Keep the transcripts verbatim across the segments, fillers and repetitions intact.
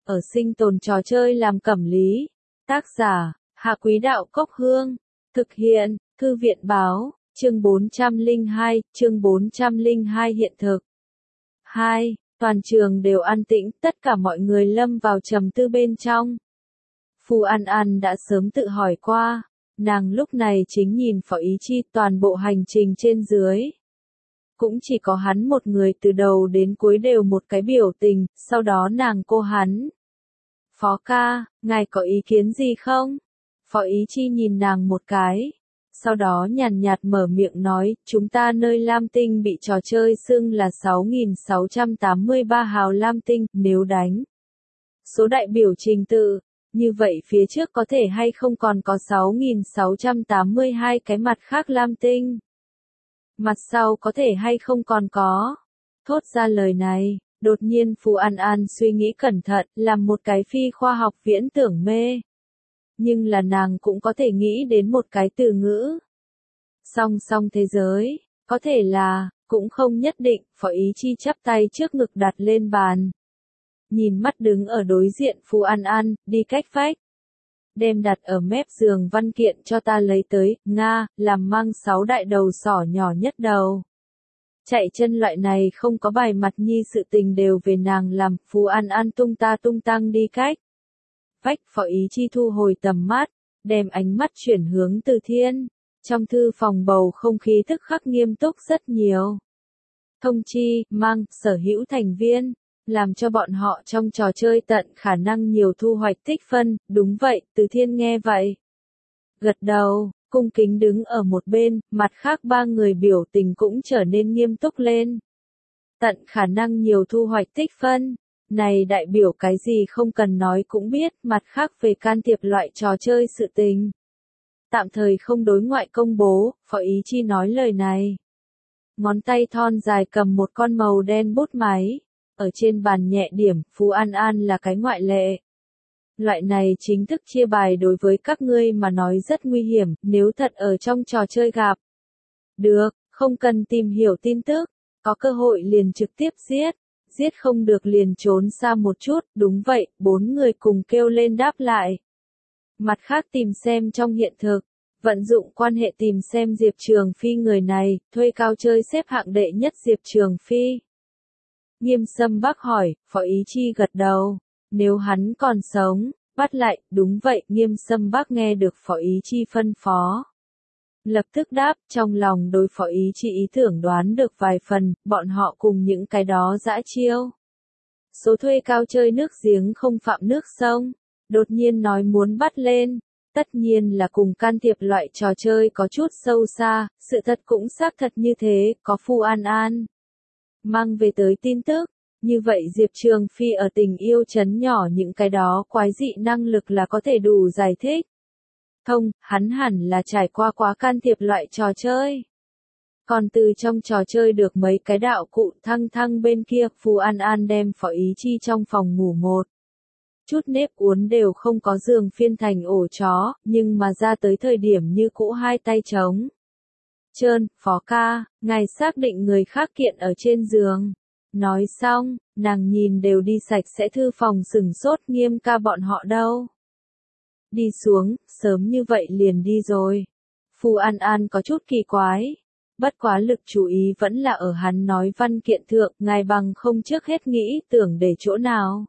ở sinh tồn trò chơi làm cẩm lý. Tác giả, Hạ Quý Đạo Cốc Hương. Thực hiện, Thư viện báo, chương bốn trăm lẻ hai, chương bốn trăm lẻ hai hiện thực. hai. Toàn trường đều an tĩnh, tất cả mọi người lâm vào trầm tư bên trong. Phù An An đã sớm tự hỏi qua, nàng lúc này chính nhìn Phó Ý Chi toàn bộ hành trình trên dưới. Cũng chỉ có hắn một người từ đầu đến cuối đều một cái biểu tình, sau đó nàng cô hắn. Phó ca, ngài có ý kiến gì không? Phó Ý Chi nhìn nàng một cái. Sau đó nhàn nhạt mở miệng nói, chúng ta nơi Lam Tinh bị trò chơi xưng là sáu nghìn sáu trăm tám mươi ba hào Lam Tinh, nếu đánh số đại biểu trình tự, như vậy phía trước có thể hay không còn có sáu nghìn sáu trăm tám mươi hai cái mặt khác Lam Tinh. Mặt sau có thể hay không còn có. Thốt ra lời này, đột nhiên Phù An An suy nghĩ cẩn thận, làm một cái phi khoa học viễn tưởng mê. Nhưng là nàng cũng có thể nghĩ đến một cái từ ngữ. Song song thế giới, có thể là, cũng không nhất định, Phó Ý Chi chắp tay trước ngực đặt lên bàn. Nhìn mắt đứng ở đối diện Phù An An, đi cách vách. Đem đặt ở mép giường văn kiện cho ta lấy tới, Nga, làm mang sáu đại đầu sỏ nhỏ nhất đầu. Chạy chân loại này không có bài mặt nhi sự tình đều về nàng làm, Phù An An tung ta tung tăng đi cách. Vách Phó Ý Chi thu hồi tầm mắt, đem ánh mắt chuyển hướng Từ Thiên. Trong thư phòng bầu không khí tức khắc nghiêm túc rất nhiều. Thông chi, mang, sở hữu thành viên, làm cho bọn họ trong trò chơi tận khả năng nhiều thu hoạch tích phân, đúng vậy, Từ Thiên nghe vậy. Gật đầu, cung kính đứng ở một bên, mặt khác ba người biểu tình cũng trở nên nghiêm túc lên. Tận khả năng nhiều thu hoạch tích phân. Này đại biểu cái gì không cần nói cũng biết, mặt khác về can thiệp loại trò chơi sự tình. Tạm thời không đối ngoại công bố, Phó Ý Chi nói lời này. Ngón tay thon dài cầm một con màu đen bút máy, ở trên bàn nhẹ điểm, Phù An An là cái ngoại lệ. Loại này chính thức chia bài đối với các ngươi mà nói rất nguy hiểm, nếu thật ở trong trò chơi gặp. Được, không cần tìm hiểu tin tức, có cơ hội liền trực tiếp giết. Giết không được liền trốn xa một chút, đúng vậy, bốn người cùng kêu lên đáp lại. Mặt khác tìm xem trong hiện thực, vận dụng quan hệ tìm xem Diệp Trường Phi người này, thuê cao chơi xếp hạng đệ nhất Diệp Trường Phi. Nghiêm Sâm Bắc hỏi, Phó Ý Chi gật đầu, nếu hắn còn sống, bắt lại, đúng vậy, Nghiêm Sâm Bắc nghe được Phó Ý Chi phân phó. Lập tức đáp, trong lòng đối Phó Ý Chi ý tưởng đoán được vài phần, bọn họ cùng những cái đó dã chiêu. Số thuê cao chơi nước giếng không phạm nước sông, đột nhiên nói muốn bắt lên, tất nhiên là cùng can thiệp loại trò chơi có chút sâu xa, sự thật cũng xác thật như thế, có Phù An An mang về tới tin tức, như vậy Diệp Trường Phi ở tình yêu trấn nhỏ những cái đó quái dị năng lực là có thể đủ giải thích. Thông, hắn hẳn là trải qua quá can thiệp loại trò chơi. Còn từ trong trò chơi được mấy cái đạo cụ thăng thăng bên kia, Phù An An đem Phó Ý Chi trong phòng ngủ một. Chút nếp uốn đều không có giường phiên thành ổ chó, nhưng mà ra tới thời điểm như cũ hai tay trống. Trơn, Phó ca, ngài xác định người khác kiện ở trên giường. Nói xong, nàng nhìn đều đi sạch sẽ thư phòng sừng sốt Nghiêm ca bọn họ đâu. Đi xuống, sớm như vậy liền đi rồi. Phù An An có chút kỳ quái. Bất quá lực chú ý vẫn là ở hắn nói văn kiện thượng, ngài bằng không trước hết nghĩ tưởng để chỗ nào.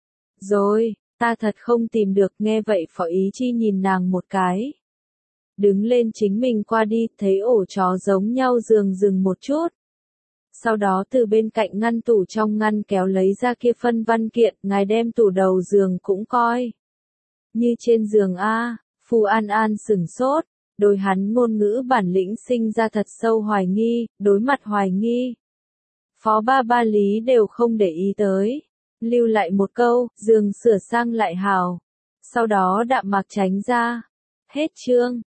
Rồi, ta thật không tìm được, nghe vậy Phó Ý Chi nhìn nàng một cái. Đứng lên chính mình qua đi, thấy ổ chó giống nhau giường dừng một chút. Sau đó từ bên cạnh ngăn tủ trong ngăn kéo lấy ra kia phân văn kiện, ngài đem tủ đầu giường cũng coi. Như trên giường A, Phù An An sửng sốt, đối hắn ngôn ngữ bản lĩnh sinh ra thật sâu hoài nghi, đối mặt hoài nghi. Phó ba ba lý đều không để ý tới, lưu lại một câu, giường sửa sang lại hào. Sau đó đạm mạc tránh ra. Hết chương.